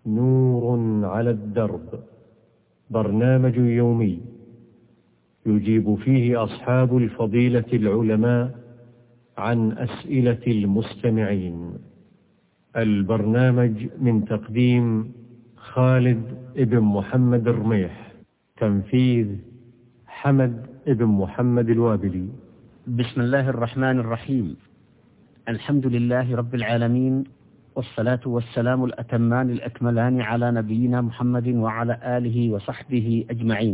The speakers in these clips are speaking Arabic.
نور على الدرب، برنامج يومي يجيب فيه أصحاب الفضيلة العلماء عن أسئلة المستمعين. البرنامج من تقديم خالد ابن محمد الرميح، تنفيذ حمد ابن محمد الوابلي. بسم الله الرحمن الرحيم. الحمد لله رب العالمين، والصلاة والسلام الأتمان الأكملان على نبينا محمد وعلى آله وصحبه أجمعين.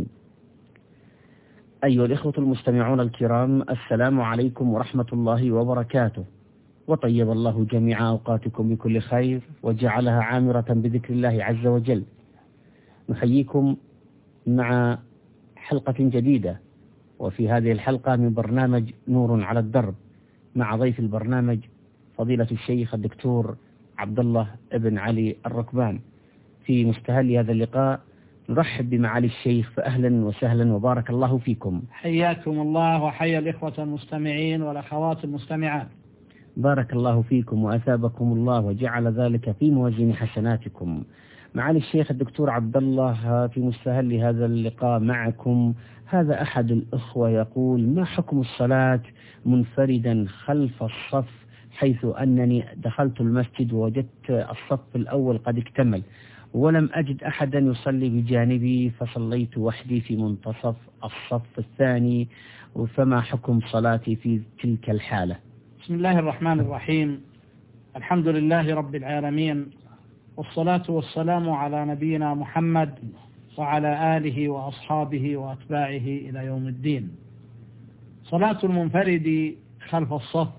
أيها الإخوة المستمعون الكرام، السلام عليكم ورحمة الله وبركاته، وطيب الله جميع أوقاتكم بكل خير وجعلها عامرة بذكر الله عز وجل. نحييكم مع حلقة جديدة، وفي هذه الحلقة من برنامج نور على الدرب، مع ضيف البرنامج فضيلة الشيخ الدكتور عبد الله ابن علي الركبان. في مستهل هذا اللقاء نرحب بمعالي الشيخ، فأهلا وسهلا وبارك الله فيكم. حياكم الله وحيا الإخوة المستمعين والأخوات المستمعات. بارك الله فيكم وأثابكم الله وجعل ذلك في موازين حسناتكم. معالي الشيخ الدكتور عبد الله، في مستهل هذا اللقاء معكم هذا أحد الأخوة يقول: ما حكم الصلاة منفردا خلف الصف، حيث أنني دخلت المسجد ووجدت الصف الأول قد اكتمل ولم أجد أحدا يصلي بجانبي، فصليت وحدي في منتصف الصف الثاني، فما حكم صلاتي في تلك الحالة؟ بسم الله الرحمن الرحيم. الحمد لله رب العالمين، والصلاة والسلام على نبينا محمد وعلى آله وأصحابه وأتباعه إلى يوم الدين. صلاة المنفرد خلف الصف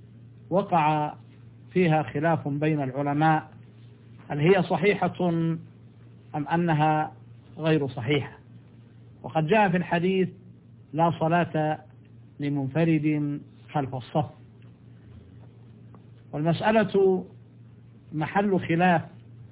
وقع فيها خلاف بين العلماء، هل هي صحيحة أم أنها غير صحيحة؟ وقد جاء في الحديث: لا صلاة لمنفرد خلف الصف. والمسألة محل خلاف،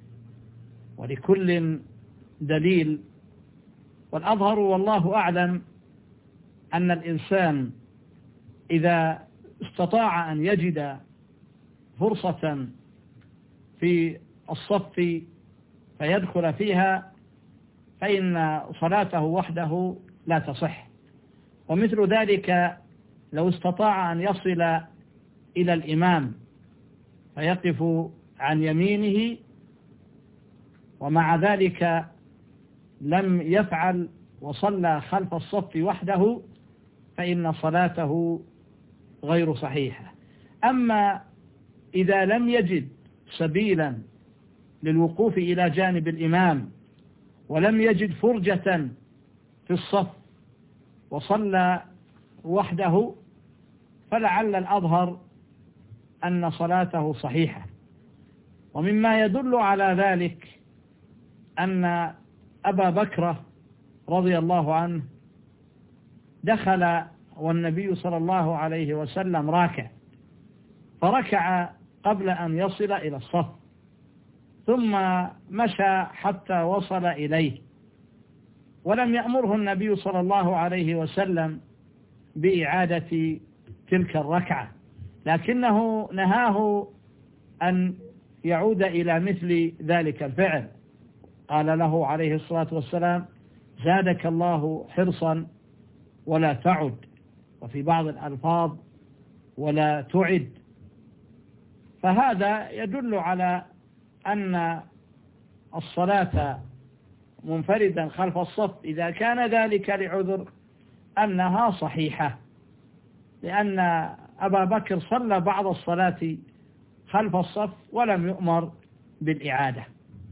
ولكل دليل، والأظهر والله أعلم أن الإنسان إذا استطاع أن يجد فرصة في الصف فيدخل فيها فإن صلاته وحده لا تصح. ومثل ذلك لو استطاع أن يصل إلى الإمام فيقف عن يمينه ومع ذلك لم يفعل وصلى خلف الصف وحده، فإن صلاته غير صحيحة. أما إذا لم يجد سبيلا للوقوف إلى جانب الإمام ولم يجد فرجة في الصف وصلى وحده، فلعل الأظهر أن صلاته صحيحة. ومما يدل على ذلك أن أبا بكر رضي الله عنه دخل والنبي صلى الله عليه وسلم راكع، فركع قبل أن يصل إلى الصف، ثم مشى حتى وصل إليه، ولم يأمره النبي صلى الله عليه وسلم بإعادة تلك الركعة، لكنه نهاه أن يعود إلى مثل ذلك الفعل. قال له عليه الصلاة والسلام: زادك الله حرصا ولا تعد، وفي بعض الألفاظ ولا تعد. فهذا يدل على أن الصلاة منفردا خلف الصف إذا كان ذلك لعذر أنها صحيحة، لأن أبا بكر صلى بعض الصلاة خلف الصف ولم يؤمر بالإعادة.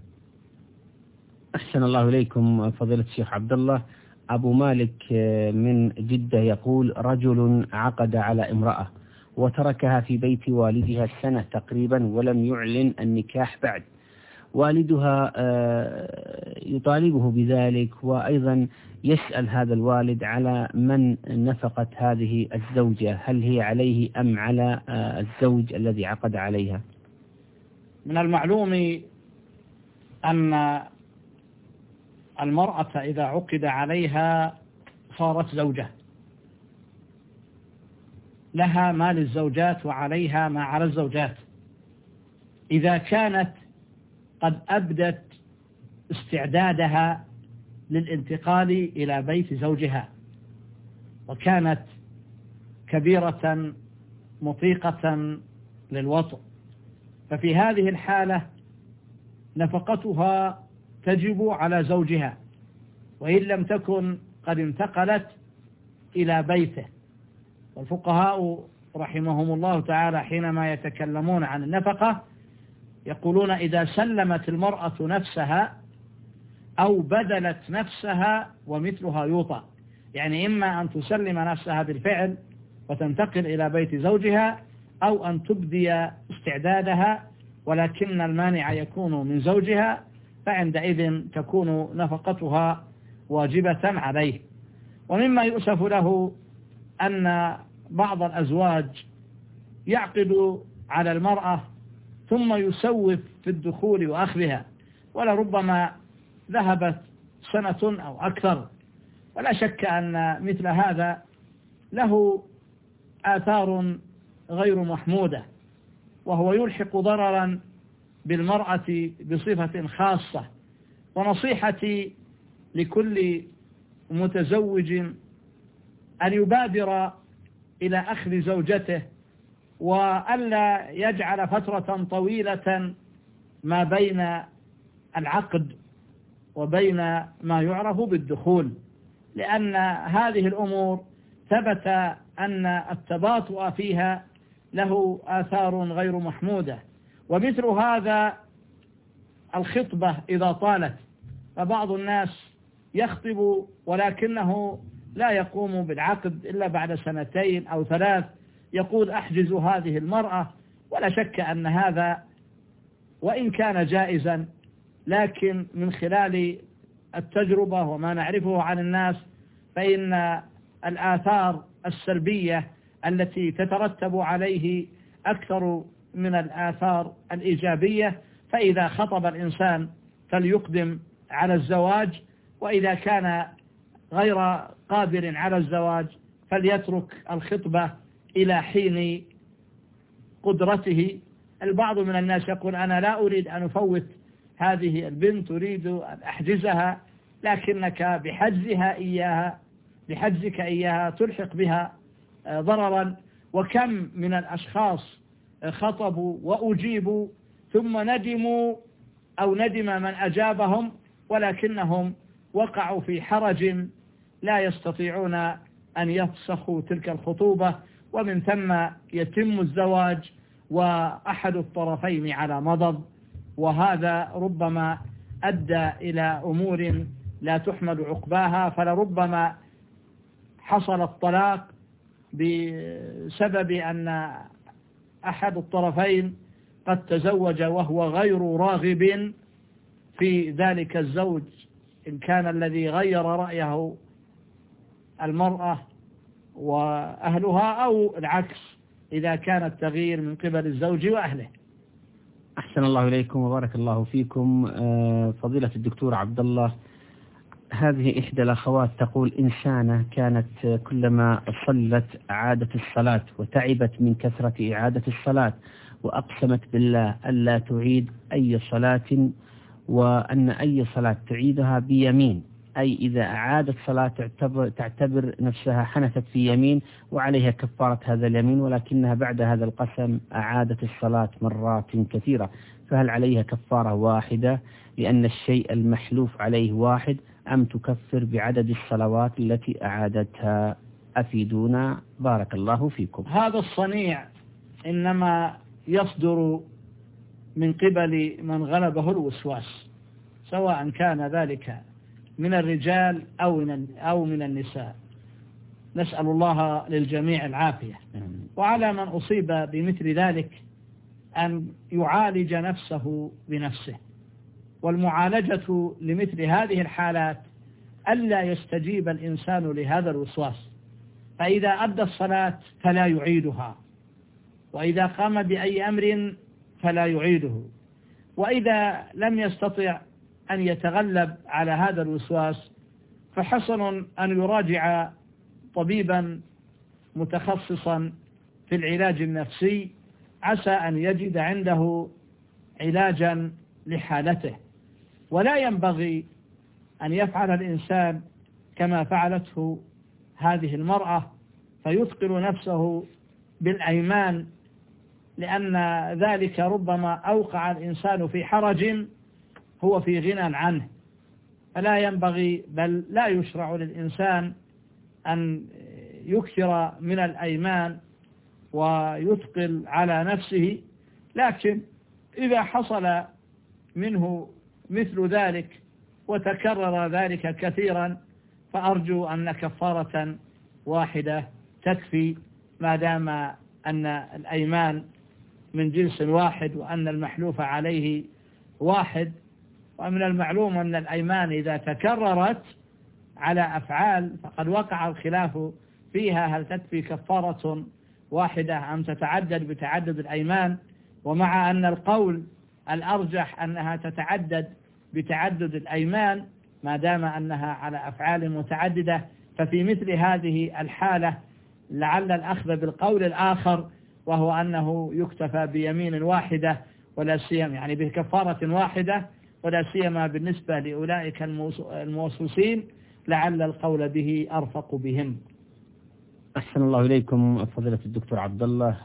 أحسن الله إليكم فضيلة الشيخ عبد الله. أبو مالك من جدة يقول: رجل عقد على امرأة وتركها في بيت والدها سنة تقريبا ولم يعلن النكاح بعد. والدها يطالبه بذلك، وأيضا يسأل هذا الوالد على من نفقت هذه الزوجة، هل هي عليه أم على الزوج الذي عقد عليها؟ من المعلوم أن المرأة إذا عقد عليها صارت زوجة، لها ما للزوجات وعليها ما على الزوجات. إذا كانت قد أبدت استعدادها للانتقال إلى بيت زوجها، وكانت كبيرة مطيقة للوطء، ففي هذه الحالة نفقتها تجب على زوجها، وإن لم تكن قد انتقلت إلى بيته. والفقهاء رحمهم الله تعالى حينما يتكلمون عن النفقة يقولون إذا سلمت المرأة نفسها أو بذلت نفسها ومثلها يوطى، يعني إما أن تسلم نفسها بالفعل وتنتقل إلى بيت زوجها، أو أن تبدي استعدادها ولكن المانع يكون من زوجها، فعندئذ تكون نفقتها واجبة عليه. ومما يؤسف له أن بعض الأزواج يعقد على المرأة ثم يسوف في الدخول وأخذها، ولربما ذهبت سنة أو أكثر، ولا شك أن مثل هذا له آثار غير محمودة، وهو يلحق ضررا بالمرأة بصفة خاصة. ونصيحتي لكل متزوج أن يبادر إلى أخذ زوجته، وألا يجعل فترة طويلة ما بين العقد وبين ما يعرف بالدخول، لأن هذه الأمور ثبت أن التباطؤ فيها له آثار غير محمودة. ومثل هذا الخطبة إذا طالت، فبعض الناس يخطب ولكنه لا يقوم بالعقد إلا بعد 2 أو 3، يقول أحجز هذه المرأة، ولا شك أن هذا وإن كان جائزا، لكن من خلال التجربة وما نعرفه عن الناس فإن الآثار السلبية التي تترتب عليه أكثر من الآثار الإيجابية. فإذا خطب الإنسان فليقدم على الزواج، وإذا كان غير قادر على الزواج فليترك الخطبة إلى حين قدرته. البعض من الناس يقول أنا لا أريد أن أفوت هذه البنت، أريد أن أحجزها، لكنك بحجزك إياها تلحق بها ضررا. وكم من الأشخاص خطبوا وأجيبوا ثم ندموا أو ندم من أجابهم، ولكنهم وقعوا في حرج لا يستطيعون أن يفسخوا تلك الخطوبة، ومن ثم يتم الزواج وأحد الطرفين على مضض، وهذا ربما أدى إلى أمور لا تحمد عقباها، فلربما حصل الطلاق بسبب أن أحد الطرفين قد تزوج وهو غير راغب في ذلك الزوج، إن كان الذي غير رأيه المرأة وأهلها، أو العكس إذا كان التغيير من قبل الزوج وأهله. أحسن الله إليكم وبارك الله فيكم. فضيلة الدكتور عبد الله، هذه إحدى الأخوات تقول إنسانة كانت كلما صلت أعادت الصلاة، وتعبت من كثرة إعادة الصلاة، وأقسمت بالله ألا تعيد أي صلاة، وأن أي صلاة تعيدها بيمين، أي إذا أعادت صلاة تعتبر نفسها حنثت في يمين وعليها كفارة هذا اليمين، ولكنها بعد هذا القسم أعادت الصلاة مرات كثيرة، فهل عليها كفارة واحدة لأن الشيء المحلوف عليه واحد، أم تكفر بعدد الصلوات التي أعادتها؟ أفيدونا بارك الله فيكم. هذا الصنيع إنما يصدر من قبل من غلبه الوسواس، سواء كان ذلك من الرجال أو من النساء، نسأل الله للجميع العافية. وعلى من أصيب بمثل ذلك أن يعالج نفسه بنفسه، والمعالجة لمثل هذه الحالات ألا يستجيب الإنسان لهذا الوسواس، فإذا أدى الصلاة فلا يعيدها، وإذا قام بأي أمر فلا يعيده، وإذا لم يستطع أن يتغلب على هذا الوسواس فحسن أن يراجع طبيبا متخصصا في العلاج النفسي، عسى أن يجد عنده علاجا لحالته. ولا ينبغي أن يفعل الإنسان كما فعلته هذه المرأة فيثقل نفسه بالأيمان، لأن ذلك ربما أوقع الإنسان في حرج هو في غنى عنه. فلا ينبغي بل لا يشرع للإنسان أن يكثر من الأيمان ويثقل على نفسه، لكن إذا حصل منه مثل ذلك وتكرر ذلك كثيرا فأرجو أن كفارة واحدة تكفي، ما دام أن الأيمان من جنس واحد وأن المحلوف عليه واحد. ومن المعلوم أن الأيمان إذا تكررت على أفعال فقد وقع الخلاف فيها، هل تكفي كفارة واحدة أم تتعدد بتعدد الأيمان؟ ومع أن القول الأرجح أنها تتعدد بتعدد الأيمان ما دام أنها على أفعال متعددة، ففي مثل هذه الحالة لعل الأخذ بالقول الآخر وهو أنه يكتفى بيمين واحدة ولا سيما يعني بكفارة واحدة ولا سيما بالنسبة لأولئك الموسوسين، لعل القول به أرفق بهم. أحسن الله إليكم فضيلة الدكتور عبد الله.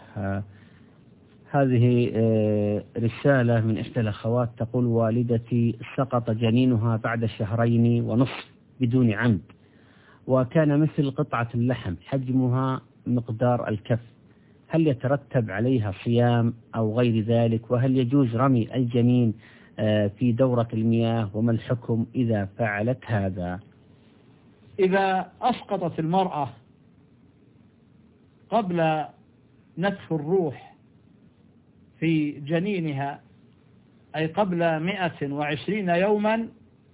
هذه رسالة من إحدى الأخوات تقول: والدتي سقط جنينها بعد 2.5 شهر بدون عمد، وكان مثل قطعة اللحم حجمها مقدار الكف، هل يترتب عليها صيام أو غير ذلك؟ وهل يجوز رمي الجنين في دورة المياه؟ وما الحكم إذا فعلت هذا؟ إذا أسقطت المرأة قبل نفخ الروح في جنينها أي قبل 120 يوما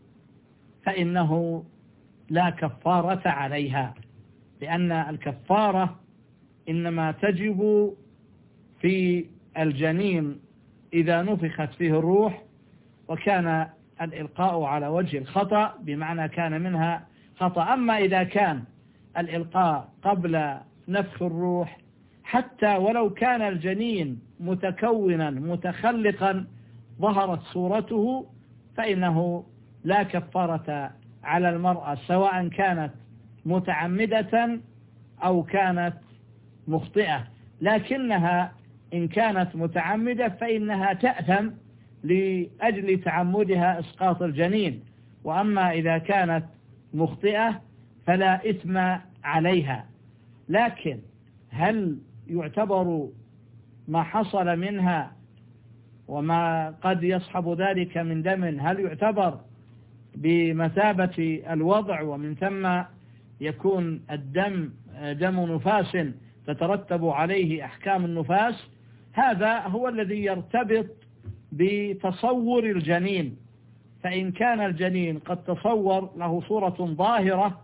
فإنه لا كفارة عليها، لأن الكفارة إنما تجب في الجنين إذا نفخت فيه الروح وكان الإلقاء على وجه الخطأ، بمعنى كان منها خطأ. أما إذا كان الإلقاء قبل نفخ الروح حتى ولو كان الجنين متكونا متخلقا ظهرت صورته فإنه لا كفارة على المرأة، سواء كانت متعمدة أو كانت مخطئة. لكنها إن كانت متعمدة فإنها تأثم لأجل تعمدها إسقاط الجنين، وأما إذا كانت مخطئة فلا إثم عليها. لكن هل يعتبر ما حصل منها وما قد يصحب ذلك من دم هل يعتبر بمثابة الوضع ومن ثم يكون الدم دم نفاس تترتب عليه أحكام النفاس؟ هذا هو الذي يرتبط بتصور الجنين. فإن كان الجنين قد تصور له صورة ظاهرة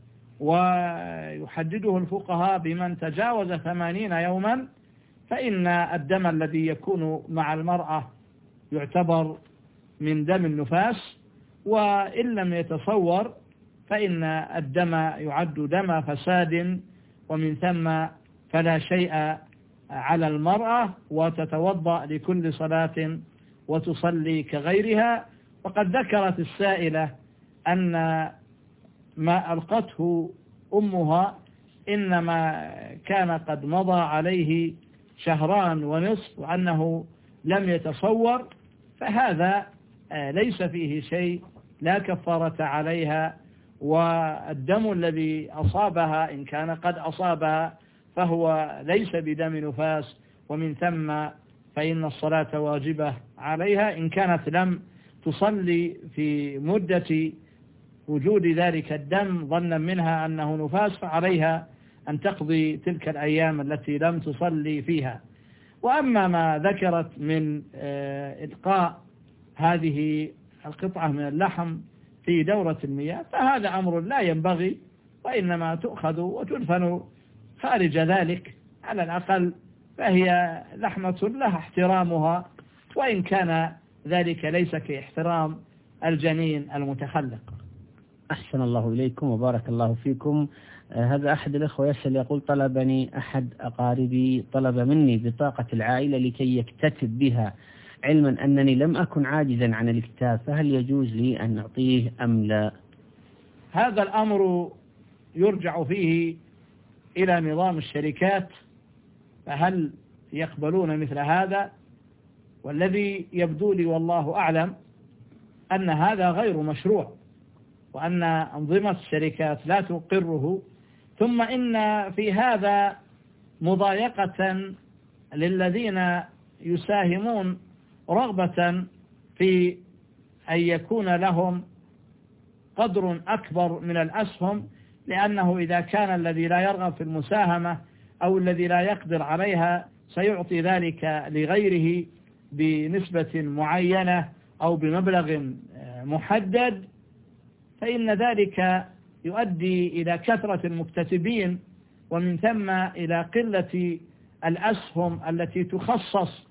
ويحدده الفقهاء بمن تجاوز 80 يوما فإن الدم الذي يكون مع المرأة يعتبر من دم النفاس، وإن لم يتصور فإن الدم يعد دم فساد، ومن ثم فلا شيء على المرأة وتتوضأ لكل صلاة وتصلي كغيرها. وقد ذكرت السائلة أن ما ألقته أمها إنما كان قد مضى عليه 2.5 شهر وأنه لم يتصور، فهذا ليس فيه شيء، لا كفارة عليها. والدم الذي أصابها إن كان قد أصابها فهو ليس بدم نفاس، ومن ثم فإن الصلاة واجبة عليها. إن كانت لم تصلي في مدة وجود ذلك الدم ظنا منها أنه نفاس فعليها أن تقضي تلك الأيام التي لم تصلي فيها. وأما ما ذكرت من إلقاء هذه القطعة من اللحم في دورة المياه فهذا أمر لا ينبغي، وإنما تؤخذ وتدفن خارج ذلك على الأقل، فهي لحمة لها احترامها، وإن كان ذلك ليس كاحترام الجنين المتخلق. أحسن الله إليكم وبارك الله فيكم. هذا أحد الأخوة يسأل يقول: طلبني أحد أقاربي طلب مني بطاقة العائلة لكي يكتتب بها علما أنني لم أكن عاجزا عن الكتاب، فهل يجوز لي أن أعطيه أم لا؟ هذا الأمر يرجع فيه إلى نظام الشركات، فهل يقبلون مثل هذا؟ والذي يبدو لي والله أعلم أن هذا غير مشروع، وأن أنظمة الشركات لا تقره. ثم إن في هذا مضايقة للذين يساهمون رغبة في أن يكون لهم قدر أكبر من الأسهم، لأنه إذا كان الذي لا يرغب في المساهمة أو الذي لا يقدر عليها سيعطي ذلك لغيره بنسبة معينة أو بمبلغ محدد، فإن ذلك يؤدي إلى كثرة المكتتبين، ومن ثم إلى قلة الأسهم التي تخصص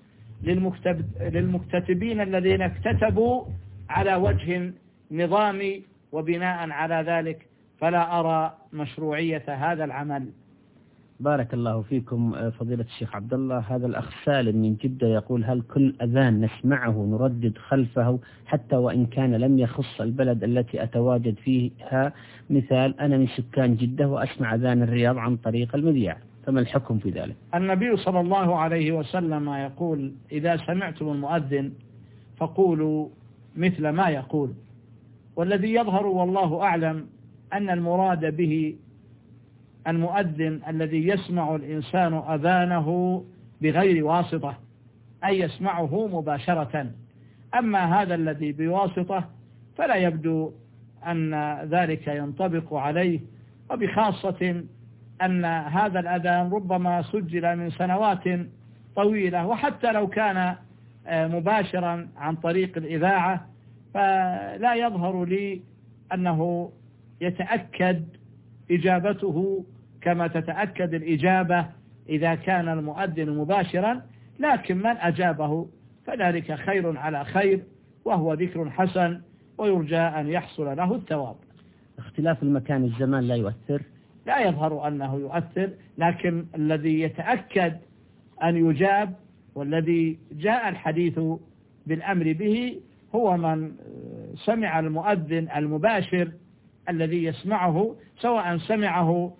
للمكتتبين الذين اكتتبوا على وجه نظامي، وبناء على ذلك فلا أرى مشروعية هذا العمل. بارك الله فيكم فضيلة الشيخ عبد الله. هذا الأخ سالم من جدة يقول: هل كل أذان نسمعه نردد خلفه حتى وإن كان لم يخص البلد التي أتواجد فيها؟ مثال: أنا من سكان جدة وأسمع أذان الرياض عن طريق المذياع، فما الحكم في ذلك؟ النبي صلى الله عليه وسلم يقول: إذا سمعتم المؤذن فقولوا مثل ما يقول. والذي يظهر والله أعلم أن المراد به المؤذن الذي يسمع الإنسان أذانه بغير واسطة، أي يسمعه مباشرة. أما هذا الذي بواسطة فلا يبدو أن ذلك ينطبق عليه، وبخاصة أن هذا الأذان ربما سجل من سنوات طويلة، وحتى لو كان مباشرا عن طريق الإذاعة فلا يظهر لي أنه يتأكد إجابته كما تتأكد الإجابة إذا كان المؤذن مباشرا، لكن من أجابه فذلك خير على خير، وهو ذكر حسن ويرجى أن يحصل له الثواب. اختلاف المكان والزمان لا يؤثر؟ لا يظهر أنه يؤثر، لكن الذي يتأكد أن يجاب والذي جاء الحديث بالأمر به هو من سمع المؤذن المباشر الذي يسمعه، سواء سمعه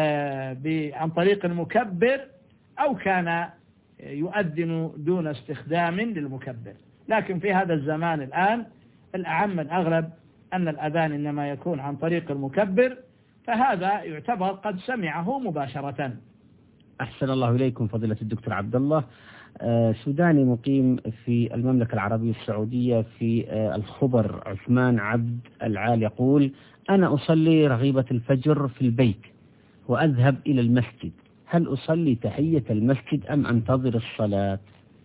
عن طريق المكبر أو كان يؤذن دون استخدام للمكبر. لكن في هذا الزمان الآن الأعم الأغلب أن الأذان إنما يكون عن طريق المكبر، فهذا يعتبر قد سمعه مباشرة. أحسن الله إليكم فضيلة الدكتور عبد الله. سوداني مقيم في المملكة العربية السعودية في الخبر، عثمان عبد العال، يقول: أنا أصلي رغيبة الفجر في البيت وأذهب إلى المسجد، هل أصلي تحية المسجد أم أنتظر الصلاة؟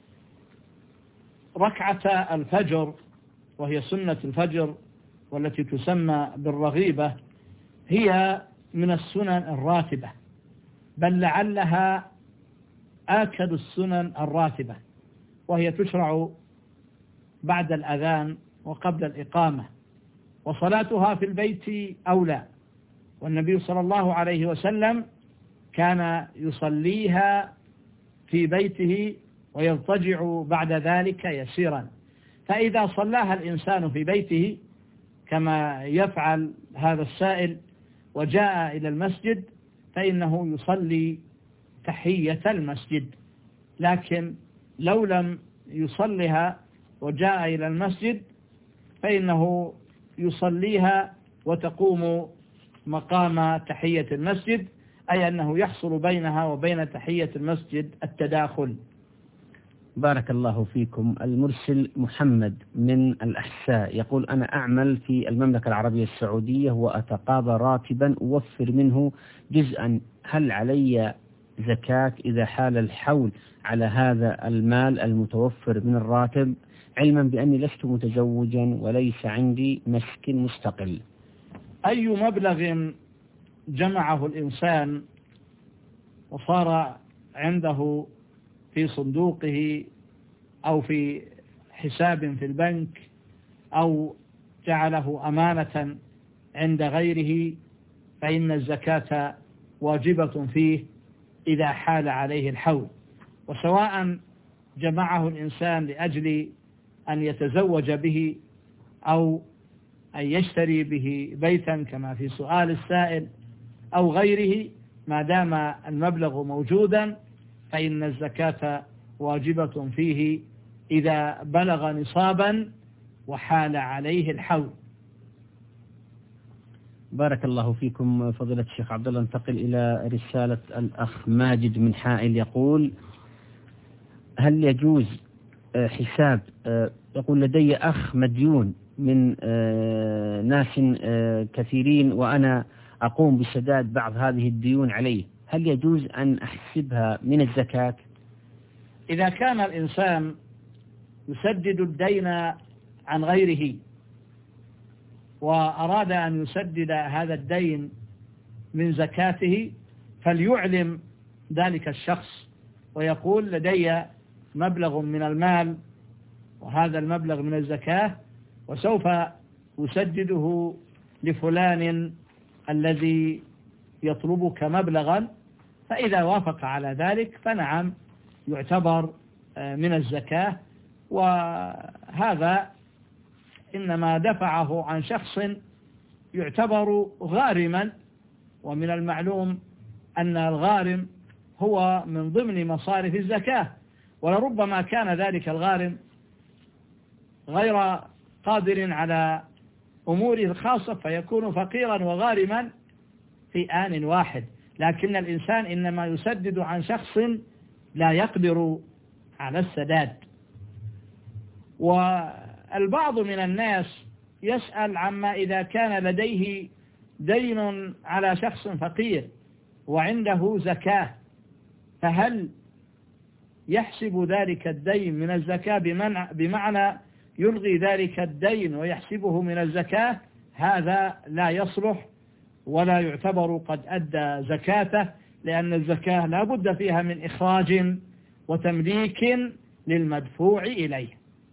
ركعة الفجر وهي سنة الفجر والتي تسمى بالرغيبة هي من السنن الراتبة، بل لعلها آكد السنن الراتبة، وهي تشرع بعد الأذان وقبل الإقامة، وصلاتها في البيت أولى. والنبي صلى الله عليه وسلم كان يصليها في بيته ويضطجع بعد ذلك يسيرا، فإذا صلاها الإنسان في بيته كما يفعل هذا السائل وجاء إلى المسجد فإنه يصلي تحية المسجد. لكن لو لم يصلها وجاء إلى المسجد فإنه يصليها وتقوم مقام تحية المسجد، أي أنه يحصل بينها وبين تحية المسجد التداخل. بارك الله فيكم. المرسل محمد من الأحساء يقول: أنا أعمل في المملكة العربية السعودية وأتقاضى راتبا أوفر منه جزءا، هل علي زكاة إذا حال الحول على هذا المال المتوفر من الراتب، علما بأني لست متزوجا وليس عندي مسكن مستقل؟ أي مبلغ جمعه الإنسان وصار عنده في صندوقه أو في حساب في البنك أو جعله أمانة عند غيره فإن الزكاة واجبة فيه إذا حال عليه الحول، وسواء جمعه الإنسان لأجل أن يتزوج به أو أن يشتري به بيتا كما في سؤال السائل أو غيره، ما دام المبلغ موجودا فإن الزكاة واجبة فيه إذا بلغ نصابا وحال عليه الحول. بارك الله فيكم فضيلة الشيخ عبد الله. انتقل إلى رسالة الأخ ماجد من حائل يقول: هل يجوز حساب، يقول لدي أخ مديون من ناس كثيرين وأنا أقوم بسداد بعض هذه الديون عليه، هل يجوز أن أحسبها من الزكاة؟ إذا كان الإنسان يسدد الدين عن غيره وأراد أن يسدد هذا الدين من زكاته فليعلم ذلك الشخص ويقول: لدي مبلغ من المال وهذا المبلغ من الزكاة وسوف أسدده لفلان الذي يطلبك مبلغا، فإذا وافق على ذلك فنعم يعتبر من الزكاة، وهذا إنما دفعه عن شخص يعتبر غارما، ومن المعلوم أن الغارم هو من ضمن مصارف الزكاة، ولربما كان ذلك الغارم غير قادر على أموره الخاصة فيكون فقيرا وغارما في آن واحد، لكن الإنسان إنما يسدد عن شخص لا يقدر على السداد. والبعض من الناس يسأل عما إذا كان لديه دين على شخص فقير وعنده زكاة، فهل يحسب ذلك الدين من الزكاة بمعنى يلغي ذلك الدين ويحسبه من الزكاة؟ هذا لا يصلح ولا يعتبر قد أدى زكاته، لأن الزكاة لا بد فيها من إخراج وتمليك للمدفوع إليه.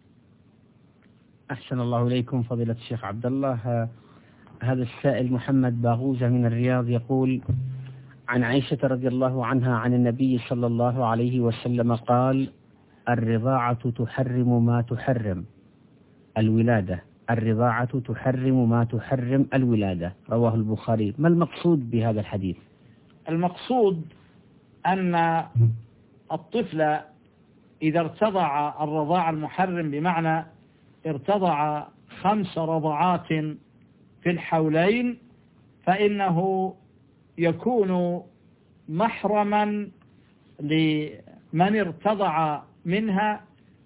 أحسن الله إليكم فضيلة الشيخ عبد الله. هذا السائل محمد باغوزة من الرياض يقول: عن عائشة رضي الله عنها عن النبي صلى الله عليه وسلم قال: الرضاعة تحرم ما تحرم الولادة، الرضاعة تحرم ما تحرم الولادة، رواه البخاري. ما المقصود بهذا الحديث؟ المقصود أن الطفل إذا ارتضع الرضاع المحرم بمعنى ارتضع 5 رضعات في الحولين فإنه يكون محرما لمن ارتضع منها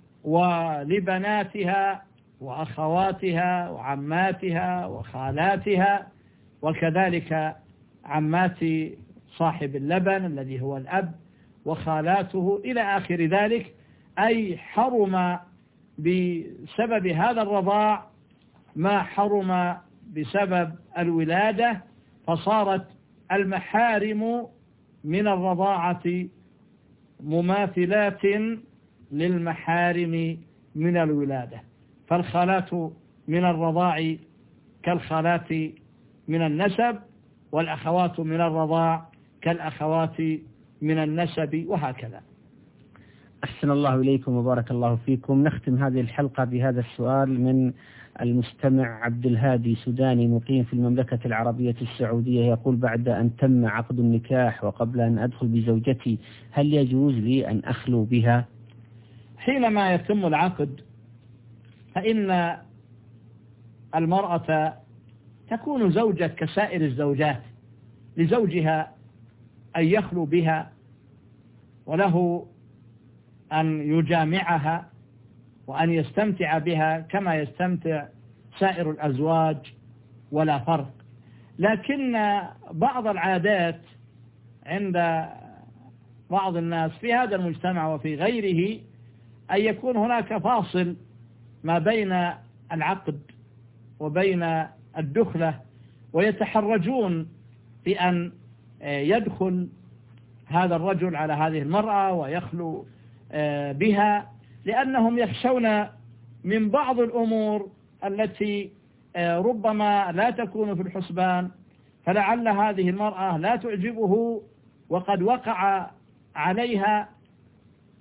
ولبناتها وأخواتها وعماتها وخالاتها، وكذلك عمات صاحب اللبن الذي هو الأب وخالاته إلى آخر ذلك، أي حرم بسبب هذا الرضاع ما حرم بسبب الولادة، فصارت المحارم من الرضاعة مماثلات للمحارم من الولادة، فالخالات من الرضاع كالخالات من النسب، والأخوات من الرضاع كالأخوات من النسب، وهكذا. أحسن الله إليكم وبارك الله فيكم. نختم هذه الحلقة بهذا السؤال من المستمع عبد الهادي سوداني مقيم في المملكة العربية السعودية، يقول: بعد أن تم عقد النكاح وقبل أن أدخل بزوجتي هل يجوز لي أن أخلو بها؟ حينما يتم العقد فإن المرأة تكون زوجة كسائر الزوجات، لزوجها أن يخلو بها وله أن يجامعها وأن يستمتع بها كما يستمتع سائر الأزواج ولا فرق. لكن بعض العادات عند بعض الناس في هذا المجتمع وفي غيره أن يكون هناك فاصل ما بين العقد وبين الدخلة، ويتحرجون في أن يدخل هذا الرجل على هذه المرأة ويخلو بها، لأنهم يخشون من بعض الأمور التي ربما لا تكون في الحسبان، فلعل هذه المرأة لا تعجبه وقد وقع عليها،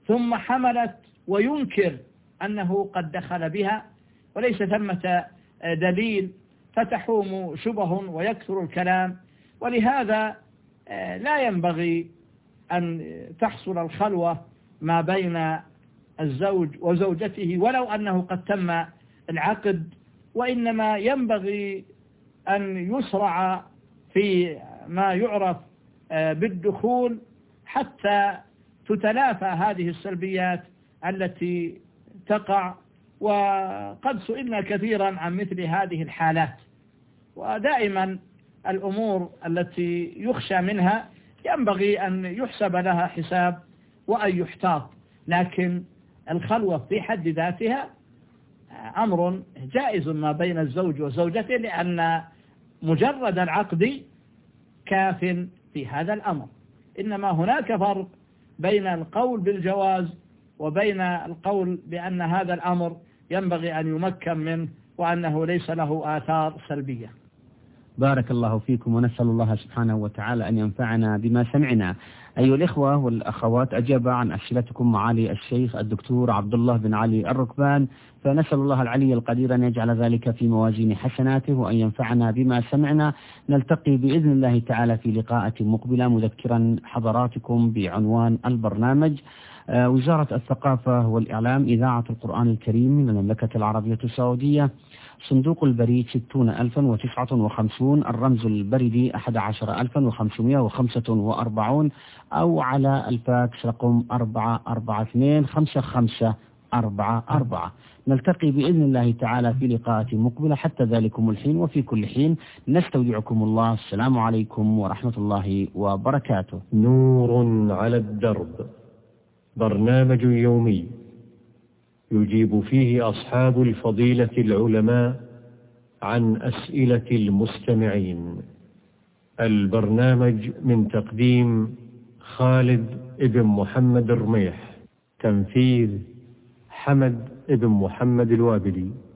ثم حملت وينكر أنه قد دخل بها وليس ثمة دليل، فتحوم شبه ويكثر الكلام. ولهذا لا ينبغي أن تحصل الخلوة ما بين الزوج وزوجته ولو أنه قد تم العقد، وإنما ينبغي أن يسرع في ما يعرف بالدخول حتى تتلافى هذه السلبيات التي تقع. وقد سئلنا كثيرا عن مثل هذه الحالات، ودائما الأمور التي يخشى منها ينبغي أن يحسب لها حساب وأن يحتاط، لكن الخلوة في حد ذاتها أمر جائز ما بين الزوج وزوجته، لأن مجرد العقد كاف في هذا الأمر. إنما هناك فرق بين القول بالجواز وبين القول بأن هذا الأمر ينبغي أن يمكن منه وأنه ليس له آثار سلبية. بارك الله فيكم، ونسأل الله سبحانه وتعالى أن ينفعنا بما سمعنا. أيها الإخوة والأخوات، أجاب عن أسئلتكم معالي الشيخ الدكتور عبد الله بن علي الركبان، فنسأل الله العلي القدير أن يجعل ذلك في موازين حسناته وأن ينفعنا بما سمعنا. نلتقي بإذن الله تعالى في لقاءات مقبلة، مذكرا حضراتكم بعنوان البرنامج: وزارة الثقافة والإعلام، إذاعة القرآن الكريم من المملكة العربية السعودية، صندوق البريد 60059، الرمز البريدي 11545، أو على الفاكس رقم 4425544. نلتقي بإذن الله تعالى في لقاءات مقبلة. حتى ذلكم الحين وفي كل حين نستودعكم الله. السلام عليكم ورحمة الله وبركاته. نور على الدرب، برنامج يومي يجيب فيه أصحاب الفضيلة العلماء عن أسئلة المستمعين. البرنامج من تقديم خالد ابن محمد الرميح، تنفيذ حمد ابن محمد الوابلي.